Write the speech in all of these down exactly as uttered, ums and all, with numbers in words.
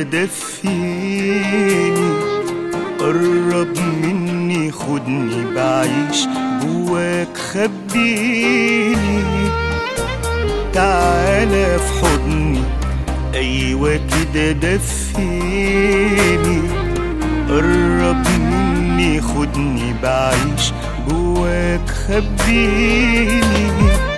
دفيني، قرب مني خدني بعيش جواك خبيني، تعالى في حضني أيوة كده دفيني، قرب مني خدني بعيش جواك خبيني،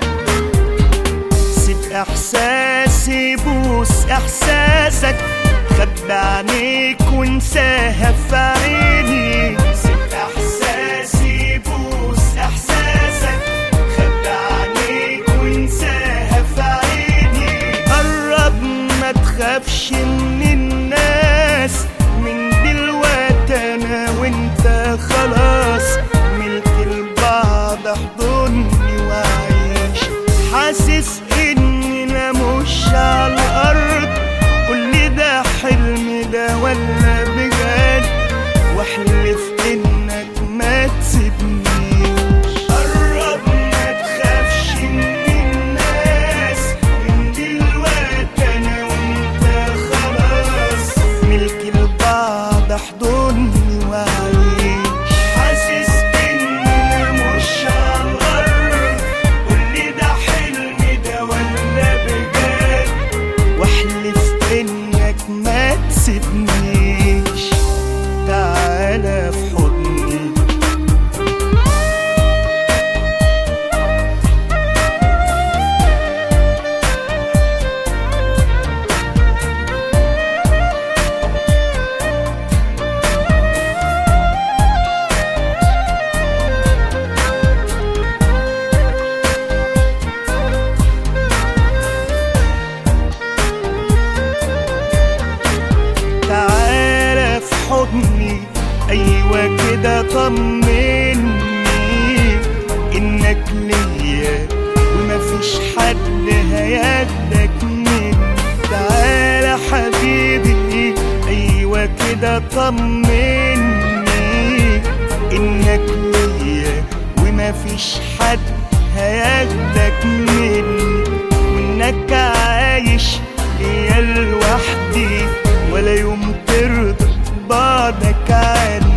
سيب إحساسي بوس إحساسك، خبي عينيك وانساها في عيني، سيب إحساسي بوس إحساسك، خبي عينيك وانساها في عيني، قرب ما تخافش من الناس، من دلوقتي أنا وانت خلاص ملك البعض، احضني وعيش حاسس إننا مش على الأرض، قولي ده حلم ده ولا بجد، واحلف إنك ما تسيبنيش، قرب ما تخافش من الناس، من دلوقتي أنا وانت خلاص ملك البعض، احضني وعيش حاسس إننا مش على الأرض، قولي ده حلم ده ولا بجد، واحلف إنك ما تسيبنيش، تعالى في حضني. تعالى في حضني أيوة كده طمني إنك ليا ومفيش حد هياخدك مني، تعالى حبيبي أيوة كده طمني إنك ليا ومفيش حد هياخدك مني، وإنك عايش ليا لوحدي ولا يوم ترضى بعدك عادي.